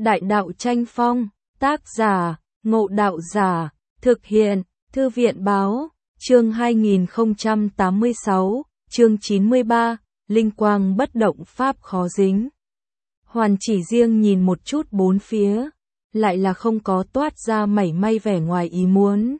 Đại đạo tranh phong, tác giả, Ngộ Đạo Giả, thực hiện, Thư viện báo, chương 2086, chương 93, Linh quang bất động pháp khó dính. Hoàn Chỉ Riêng nhìn một chút bốn phía, lại là không có toát ra mảy may vẻ ngoài ý muốn.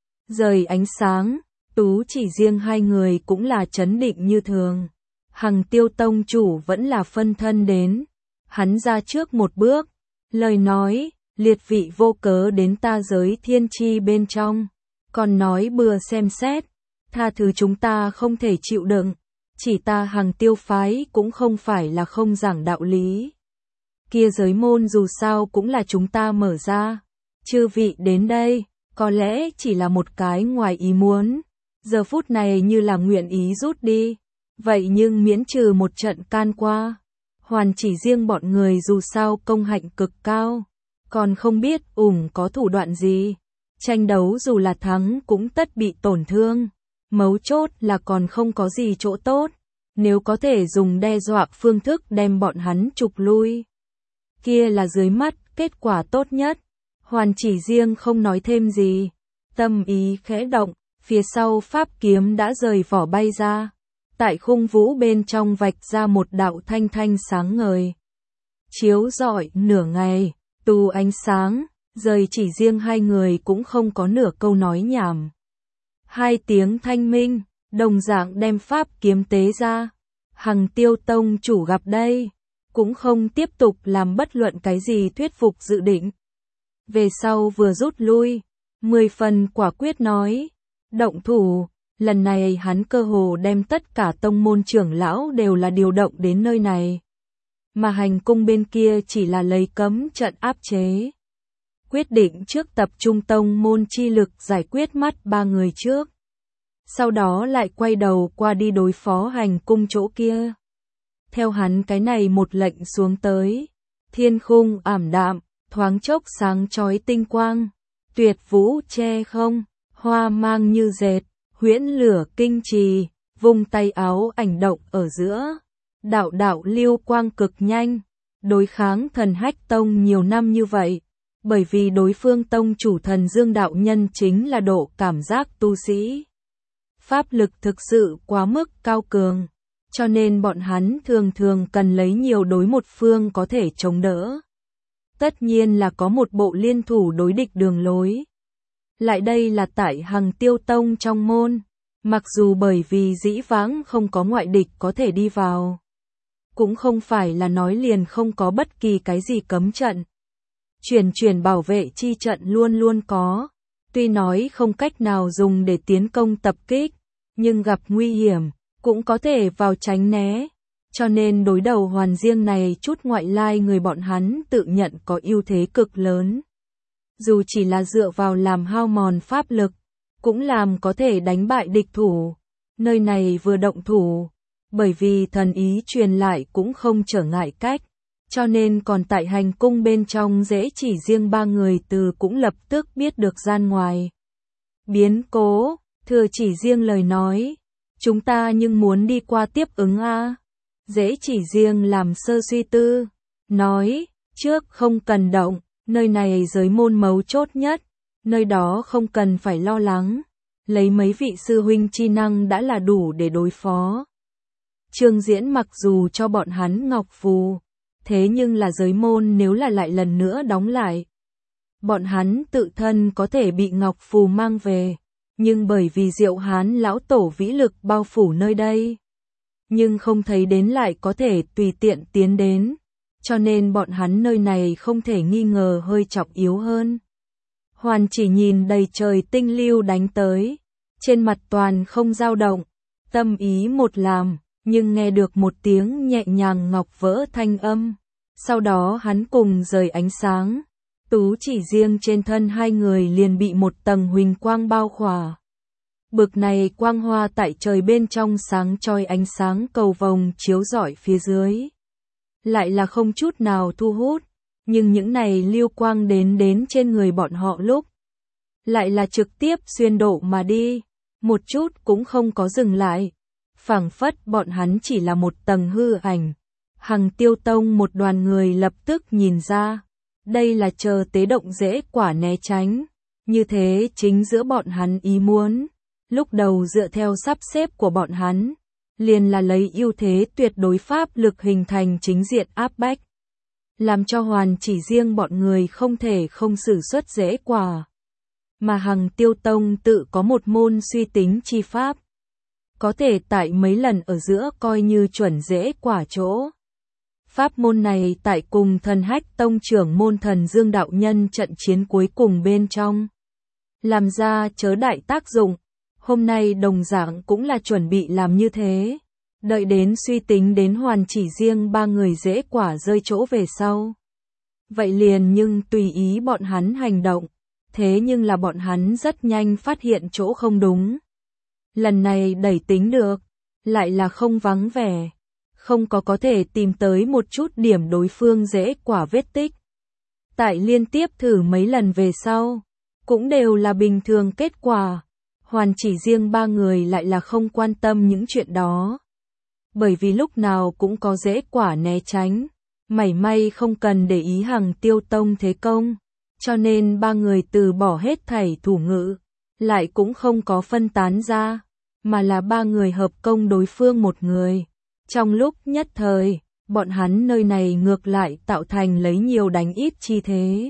Rời ánh sáng, Tú Chỉ Riêng hai người cũng là trấn định như thường. Hằng Tiêu tông chủ vẫn là phân thân đến. Hắn ra trước một bước, lời nói, liệt vị vô cớ đến ta giới thiên chi bên trong. Còn nói bừa xem xét, tha thứ chúng ta không thể chịu đựng. Chỉ ta Hằng Tiêu phái cũng không phải là không giảng đạo lý. Kia giới môn dù sao cũng là chúng ta mở ra. Chư vị đến đây, có lẽ chỉ là một cái ngoài ý muốn. Giờ phút này như là nguyện ý rút đi. Vậy nhưng miễn trừ một trận can qua. Hoàn Chỉ Riêng bọn người dù sao công hạnh cực cao. Còn không biết có thủ đoạn gì. Tranh đấu dù là thắng cũng tất bị tổn thương. Mấu chốt là còn không có gì chỗ tốt. Nếu có thể dùng đe dọa phương thức đem bọn hắn trục lui. Kia là dưới mắt kết quả tốt nhất. Hoàn Chỉ Riêng không nói thêm gì. Tâm ý khẽ động, phía sau pháp kiếm đã rời vỏ bay ra. Tại khung vũ bên trong vạch ra một đạo thanh thanh sáng ngời. Chiếu rọi nửa ngày, tu ánh sáng, rời Chỉ Riêng hai người cũng không có nửa câu nói nhảm. Hai tiếng thanh minh, đồng dạng đem pháp kiếm tế ra. Hằng Tiêu tông chủ gặp đây, cũng không tiếp tục làm bất luận cái gì thuyết phục dự định. Về sau vừa rút lui, 10 phần quả quyết nói, động thủ. Lần này hắn cơ hồ đem tất cả tông môn trưởng lão đều là điều động đến nơi này. Mà hành cung bên kia chỉ là lấy cấm trận áp chế. Quyết định trước tập trung tông môn chi lực giải quyết mắt ba người trước. Sau đó lại quay đầu qua đi đối phó hành cung chỗ kia. Theo hắn cái này một lệnh xuống tới. Thiên khung ảm đạm, thoáng chốc sáng chói tinh quang. Tuyệt vũ che không, hoa mang như dệt. Huyễn lửa kinh trì, vung tay áo ảnh động ở giữa. Đạo đạo lưu quang cực nhanh. Đối kháng thần Hách tông nhiều năm như vậy. Bởi vì đối phương tông chủ thần Dương đạo nhân chính là độ cảm giác tu sĩ. Pháp lực thực sự quá mức cao cường. Cho nên bọn hắn thường thường cần lấy nhiều đối một phương có thể chống đỡ. Tất nhiên là có một bộ liên thủ đối địch đường lối. Lại đây là tại Hằng Tiêu tông trong môn, mặc dù bởi vì dĩ vãng không có ngoại địch có thể đi vào. Cũng không phải là nói liền không có bất kỳ cái gì cấm trận. Chuyển bảo vệ chi trận luôn luôn có, tuy nói không cách nào dùng để tiến công tập kích, nhưng gặp nguy hiểm, cũng có thể vào tránh né. Cho nên đối đầu Hoàn Riêng này chút ngoại lai người bọn hắn tự nhận có ưu thế cực lớn. Dù chỉ là dựa vào làm hao mòn pháp lực, cũng làm có thể đánh bại địch thủ. Nơi này vừa động thủ, bởi vì thần ý truyền lại cũng không trở ngại cách, cho nên còn tại hành cung bên trong dễ Chỉ Riêng ba người từ cũng lập tức biết được gian ngoài. Biến cố, Thừa Chỉ Riêng lời nói, chúng ta nhưng muốn đi qua tiếp ứng a. Dễ Chỉ Riêng làm sơ suy tư, nói, trước không cần động. Nơi này giới môn mấu chốt nhất, nơi đó không cần phải lo lắng, lấy mấy vị sư huynh chi năng đã là đủ để đối phó. Trương Diễn mặc dù cho bọn hắn ngọc phù, thế nhưng là giới môn nếu là lại lần nữa đóng lại. Bọn hắn tự thân có thể bị ngọc phù mang về, nhưng bởi vì Diệu Hán lão tổ vĩ lực bao phủ nơi đây. Nhưng không thấy đến lại có thể tùy tiện tiến đến. Cho nên bọn hắn nơi này không thể nghi ngờ hơi trọng yếu hơn. Hoàn chỉ nhìn đầy trời tinh lưu đánh tới. Trên mặt toàn không dao động. Tâm ý một làm, nhưng nghe được một tiếng nhẹ nhàng ngọc vỡ thanh âm. Sau đó hắn cùng rời ánh sáng. Tú Chỉ Riêng trên thân hai người liền bị một tầng huỳnh quang bao khỏa. Bực này quang hoa tại trời bên trong sáng chói ánh sáng cầu vồng chiếu rọi phía dưới. Lại là không chút nào thu hút, nhưng những này lưu quang đến trên người bọn họ lúc. Lại là trực tiếp xuyên độ mà đi, một chút cũng không có dừng lại. Phảng phất bọn hắn chỉ là một tầng hư ảnh. Hằng Tiêu tông một đoàn người lập tức nhìn ra, Đây là chờ tế động dễ quả né tránh. Như thế chính giữa bọn hắn ý muốn. Lúc đầu dựa theo sắp xếp của bọn hắn, liền là lấy ưu thế tuyệt đối pháp lực hình thành chính diện áp bách. Làm cho Hoàn Chỉ Riêng bọn người không thể không sử xuất dễ quả. Mà Hằng Tiêu Tông tự có một môn suy tính chi pháp. Có thể tại mấy lần ở giữa coi như chuẩn dễ quả chỗ. Pháp môn này tại cùng Thần Hách Tông trưởng môn Thần Dương đạo nhân trận chiến cuối cùng bên trong. Làm ra chớ đại tác dụng. Hôm nay đồng dạng cũng là chuẩn bị làm như thế. Đợi đến suy tính đến Hoàn Chỉ Riêng ba người dễ quả rơi chỗ về sau. Vậy liền nhưng tùy ý bọn hắn hành động. Thế nhưng là bọn hắn rất nhanh phát hiện chỗ không đúng. Lần này đẩy tính được, lại là không vắng vẻ. Không có thể tìm tới một chút điểm đối phương dễ quả vết tích. Tại liên tiếp thử mấy lần về sau, cũng đều là bình thường kết quả. Hoàn Chỉ Riêng ba người lại là không quan tâm những chuyện đó. Bởi vì lúc nào cũng có dễ quả né tránh, mảy may không cần để ý Hằng Tiêu Tông thế công. Cho nên ba người từ bỏ hết thảy thủ ngữ, lại cũng không có phân tán ra, mà là ba người hợp công đối phương một người. Trong lúc nhất thời, bọn hắn nơi này ngược lại tạo thành lấy nhiều đánh ít chi thế.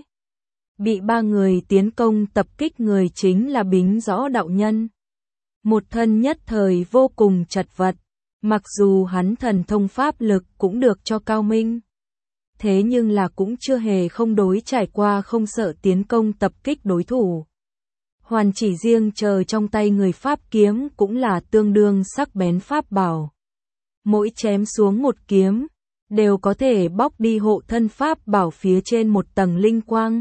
Bị ba người tiến công tập kích người chính là Bính Rõ đạo nhân. Một thân nhất thời vô cùng chật vật, mặc dù hắn thần thông pháp lực cũng được cho cao minh. Thế nhưng là cũng chưa hề không đối trải qua không sợ tiến công tập kích đối thủ. Hoàn Chỉ Riêng chờ trong tay người pháp kiếm cũng là tương đương sắc bén pháp bảo. Mỗi chém xuống một kiếm, đều có thể bóc đi hộ thân pháp bảo phía trên một tầng linh quang.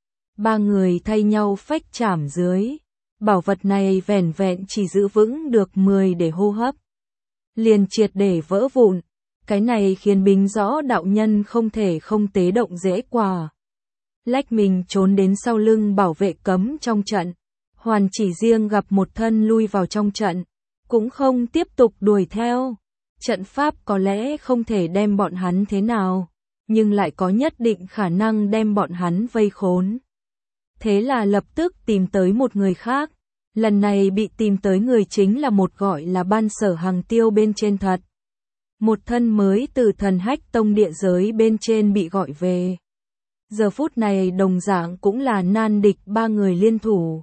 Ba người thay nhau phách chảm dưới. Bảo vật này vẻn vẹn chỉ giữ vững được 10 để hô hấp. Liền triệt để vỡ vụn. Cái này khiến Bính Rõ đạo nhân không thể không tế động dễ quả. Lách mình trốn đến sau lưng bảo vệ cấm trong trận. Hoàn Chỉ Riêng gặp một thân lui vào trong trận. Cũng không tiếp tục đuổi theo. Trận pháp có lẽ không thể đem bọn hắn thế nào. Nhưng lại có nhất định khả năng đem bọn hắn vây khốn. Thế là lập tức tìm tới một người khác. Lần này bị tìm tới người chính là một gọi là Ban Sở Hằng Tiêu bên trên thật. Một thân mới từ Thần Hách Tông địa giới bên trên bị gọi về. Giờ phút này đồng dạng cũng là nan địch ba người liên thủ.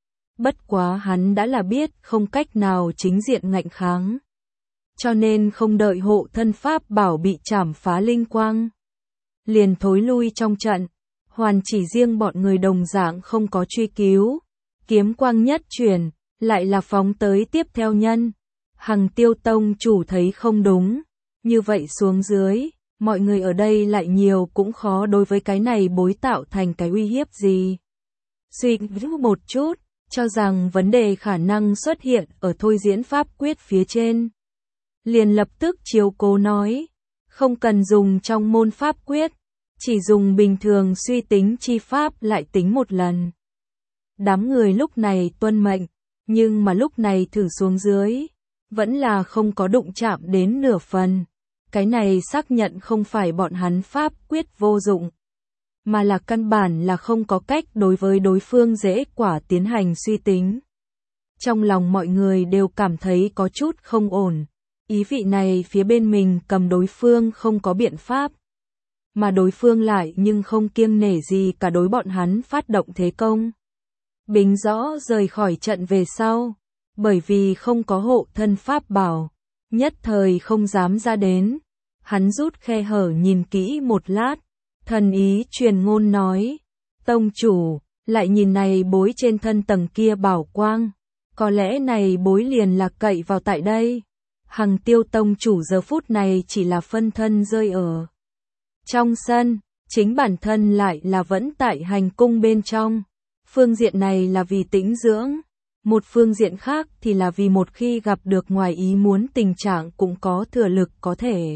Bất quá hắn đã là biết không cách nào chính diện ngạnh kháng. Cho nên không đợi hộ thân pháp bảo bị chảm phá linh quang. Liền thối lui trong trận. Hoàn Chỉ Riêng bọn người đồng dạng không có truy cứu. Kiếm quang nhất chuyển, lại là phóng tới tiếp theo nhân. Hằng Tiêu Tông chủ thấy không đúng. Như vậy xuống dưới, mọi người ở đây lại nhiều cũng khó đối với cái này bối tạo thành cái uy hiếp gì. Suy nghĩ một chút, cho rằng vấn đề khả năng xuất hiện ở thôi diễn pháp quyết phía trên. Liền lập tức chiếu cố nói, không cần dùng trong môn pháp quyết, chỉ dùng bình thường suy tính chi pháp lại tính một lần. Đám người lúc này tuân mệnh, nhưng mà lúc này thử xuống dưới, vẫn là không có đụng chạm đến nửa phần. Cái này xác nhận không phải bọn hắn pháp quyết vô dụng, mà là căn bản là không có cách đối với đối phương dễ quả tiến hành suy tính. Trong lòng mọi người đều cảm thấy có chút không ổn, ý vị này phía bên mình cầm đối phương không có biện pháp, mà đối phương lại nhưng không kiêng nể gì cả đối bọn hắn phát động thế công. Bính Rõ rời khỏi trận về sau, bởi vì không có hộ thân pháp bảo, nhất thời không dám ra đến. Hắn rút khe hở nhìn kỹ một lát, thần ý truyền ngôn nói, tông chủ, lại nhìn này bối trên thân tầng kia bảo quang, có lẽ này bối liền là cậy vào tại đây. Hằng Tiêu tông chủ giờ phút này chỉ là phân thân rơi ở trong sân, chính bản thân lại là vẫn tại hành cung bên trong. Phương diện này là vì tĩnh dưỡng, một phương diện khác thì là vì một khi gặp được ngoài ý muốn tình trạng cũng có thừa lực có thể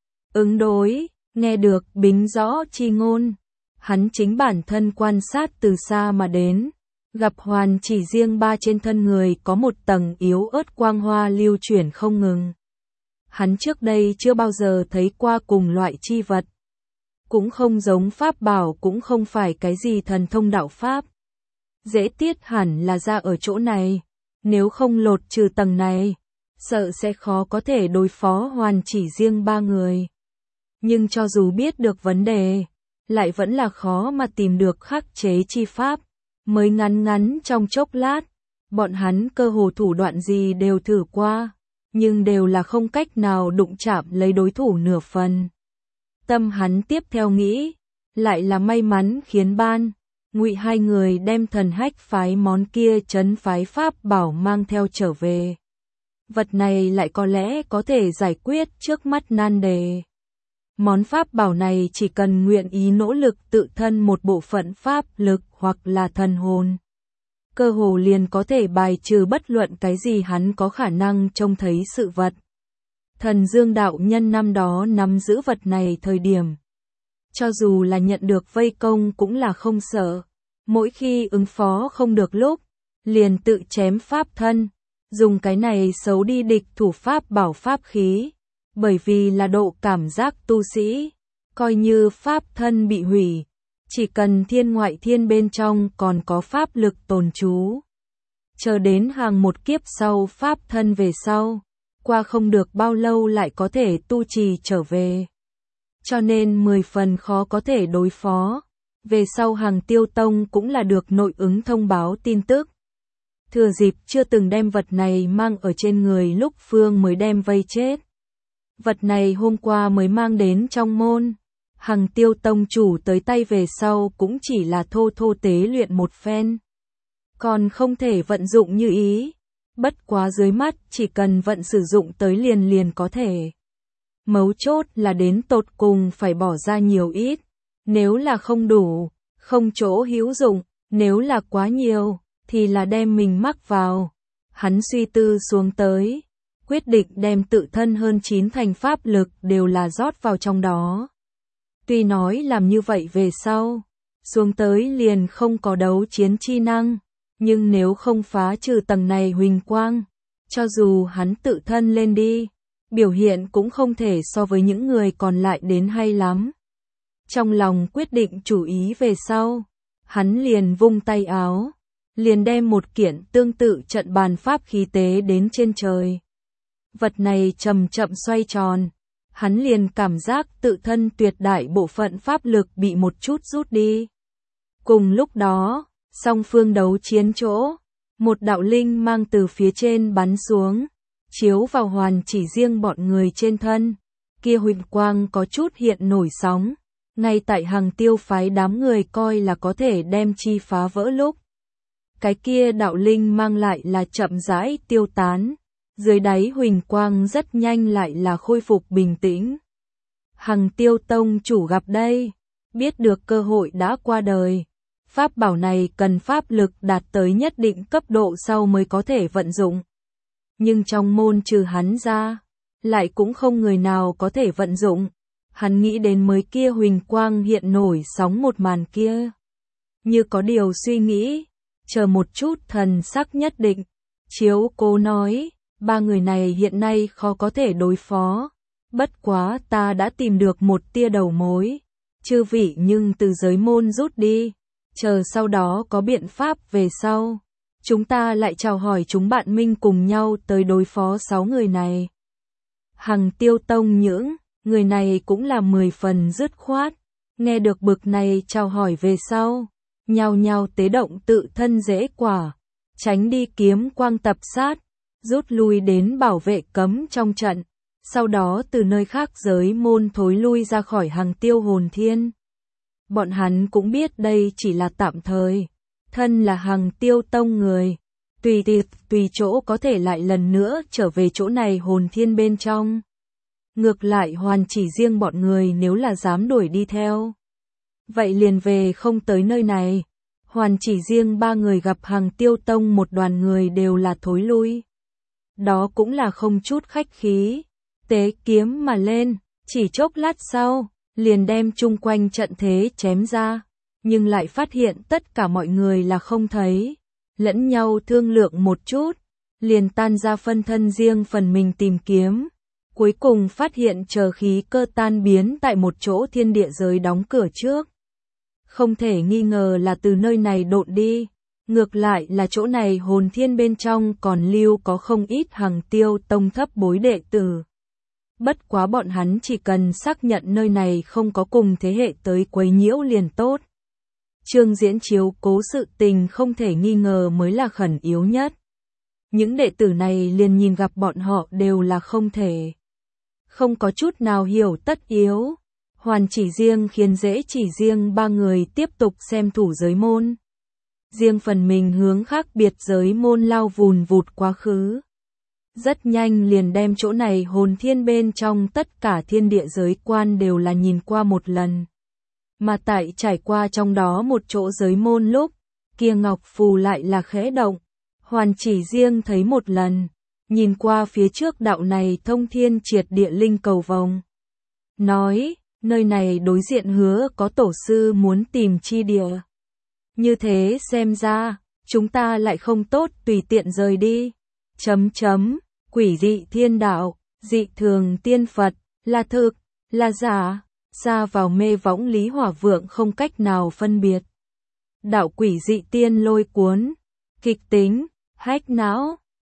ứng đối. Nghe được Bính Rõ chi ngôn, hắn chính bản thân quan sát từ xa mà đến, gặp Hoàn Chỉ Riêng ba trên thân người có một tầng yếu ớt quang hoa lưu chuyển không ngừng. Hắn trước đây chưa bao giờ thấy qua cùng loại chi vật. cũng không giống pháp bảo, cũng không phải cái gì thần thông đạo pháp. Dễ tiết hẳn là ra ở chỗ này, nếu không lột trừ tầng này, sợ sẽ khó có thể đối phó Hoàn Chỉ Riêng ba người. Nhưng cho dù biết được vấn đề, lại vẫn là khó mà tìm được khắc chế chi pháp. Mới ngắn trong chốc lát, bọn hắn cơ hồ thủ đoạn gì đều thử qua, nhưng đều là không cách nào đụng chạm lấy đối thủ nửa phần. Tâm hắn tiếp theo nghĩ, lại là may mắn khiến Ban, Ngụy hai người đem Thần Hách phái món kia trấn phái pháp bảo mang theo trở về. Vật này lại có lẽ có thể giải quyết trước mắt nan đề. Món pháp bảo này chỉ cần nguyện ý nỗ lực tự thân một bộ phận pháp lực hoặc là thần hồn, cơ hồ liền có thể bài trừ bất luận cái gì hắn có khả năng trông thấy sự vật. Thần Dương đạo nhân năm đó nắm giữ vật này thời điểm, cho dù là nhận được vây công cũng là không sợ, mỗi khi ứng phó không được lúc, liền tự chém pháp thân, dùng cái này xấu đi địch thủ pháp bảo pháp khí. Bởi vì là độ cảm giác tu sĩ, coi như pháp thân bị hủy, chỉ cần thiên ngoại thiên bên trong còn có pháp lực tồn trú. Chờ đến hàng một kiếp sau pháp thân về sau, qua không được bao lâu lại có thể tu trì trở về. Cho nên 10 phần khó có thể đối phó. Về sau Hàng Tiêu Tông cũng là được nội ứng thông báo tin tức. Thừa dịp chưa từng đem vật này mang ở trên người lúc Phương mới đem vây chết. Vật này hôm qua mới mang đến trong môn, Hằng Tiêu Tông chủ tới tay về sau cũng chỉ là thô thô tế luyện một phen. Còn không thể vận dụng như ý, bất quá dưới mắt chỉ cần vận sử dụng tới liền có thể. Mấu chốt là đến tột cùng phải bỏ ra nhiều ít, nếu là không đủ, không chỗ hữu dụng, nếu là quá nhiều, thì là đem mình mắc vào. Hắn suy tư xuống tới, quyết định đem tự thân hơn 9 thành pháp lực đều là rót vào trong đó. Tuy nói làm như vậy về sau, xuống tới liền không có đấu chiến chi năng, nhưng nếu không phá trừ tầng này huỳnh quang, cho dù hắn tự thân lên đi, biểu hiện cũng không thể so với những người còn lại đến hay lắm. Trong lòng quyết định chủ ý về sau, hắn liền vung tay áo, liền đem một kiện tương tự trận bàn pháp khí tế đến trên trời. Vật này chậm chậm xoay tròn, hắn liền cảm giác tự thân tuyệt đại bộ phận pháp lực bị một chút rút đi. Cùng lúc đó, song phương đấu chiến chỗ, một đạo linh mang từ phía trên bắn xuống, chiếu vào Hoàn Chỉ Riêng bọn người trên thân, kia huỳnh quang có chút hiện nổi sóng, ngay tại Hằng Tiêu phái đám người coi là có thể đem chi phá vỡ lúc. Cái kia đạo linh mang lại là chậm rãi tiêu tán, dưới đáy huỳnh quang rất nhanh lại là khôi phục bình tĩnh. Hằng Tiêu Tông chủ gặp đây, biết được cơ hội đã qua đời. Pháp bảo này cần pháp lực đạt tới nhất định cấp độ sau mới có thể vận dụng. Nhưng trong môn trừ hắn ra, lại cũng không người nào có thể vận dụng. Hắn nghĩ đến mới kia huỳnh quang hiện nổi sóng một màn kia. Như có điều suy nghĩ, chờ một chút thần sắc nhất định. Chiếu Cố nói, ba người này hiện nay khó có thể đối phó. Bất quá ta đã tìm được một tia đầu mối. Chư vị nhưng từ giới môn rút đi. Chờ sau đó có biện pháp về sau. Chúng ta lại chào hỏi chúng bạn minh cùng nhau tới đối phó 6 người này. Hằng Tiêu Tông những người này cũng là 10 phần dứt khoát. Nghe được bực này chào hỏi về sau, nhao nhao tế động tự thân dễ quả, tránh đi kiếm quang tập sát, rút lui đến bảo vệ cấm trong trận. Sau đó từ nơi khác giới môn thối lui ra khỏi Hằng Tiêu Hồn Thiên. Bọn hắn cũng biết đây chỉ là tạm thời, thân là Hằng Tiêu Tông người, tùy chỗ có thể lại lần nữa trở về chỗ này Hồn Thiên bên trong. Ngược lại Hoàn Chỉ Riêng bọn người nếu là dám đuổi đi theo, vậy liền về không tới nơi này. Hoàn Chỉ Riêng ba người gặp Hằng Tiêu Tông một đoàn người đều là thối lui. Đó cũng là không chút khách khí, tế kiếm mà lên, chỉ chốc lát sau, liền đem chung quanh trận thế chém ra, nhưng lại phát hiện tất cả mọi người là không thấy, lẫn nhau thương lượng một chút, liền tan ra phân thân riêng phần mình tìm kiếm. Cuối cùng phát hiện chờ khí cơ tan biến tại một chỗ thiên địa giới đóng cửa trước. Không thể nghi ngờ là từ nơi này độn đi, ngược lại là chỗ này hồn thiên bên trong còn lưu có không ít Hằng Tiêu tông thấp bối đệ tử. Bất quá bọn hắn chỉ cần xác nhận nơi này không có cùng thế hệ tới quấy nhiễu liền tốt. Chương diễn chiếu cố sự tình không thể nghi ngờ mới là khẩn yếu nhất. Những đệ tử này liền nhìn gặp bọn họ đều là không thể. Không có chút nào hiểu tất yếu. Hoàn chỉ riêng khiến dễ chỉ riêng ba người tiếp tục xem thủ giới môn. Riêng phần mình hướng khác biệt giới môn lao vùn vụt quá khứ. Rất nhanh liền đem chỗ này hồn thiên bên trong tất cả thiên địa giới quan đều là nhìn qua một lần. Mà tại trải qua trong đó một chỗ giới môn lúc, kia ngọc phù lại là khẽ động. Hoàn chỉ riêng thấy một lần, nhìn qua phía trước đạo này thông thiên triệt địa linh cầu vòng. Nói, nơi này đối diện hứa có tổ sư muốn tìm chi địa. Như thế xem ra, chúng ta lại không tốt tùy tiện rời đi. Quỷ dị thiên đạo, dị thường tiên Phật, là thực, là giả, xa vào mê võng Lý Hỏa Vượng không cách nào phân biệt. Đạo quỷ dị tiên lôi cuốn, kịch tính, hách não.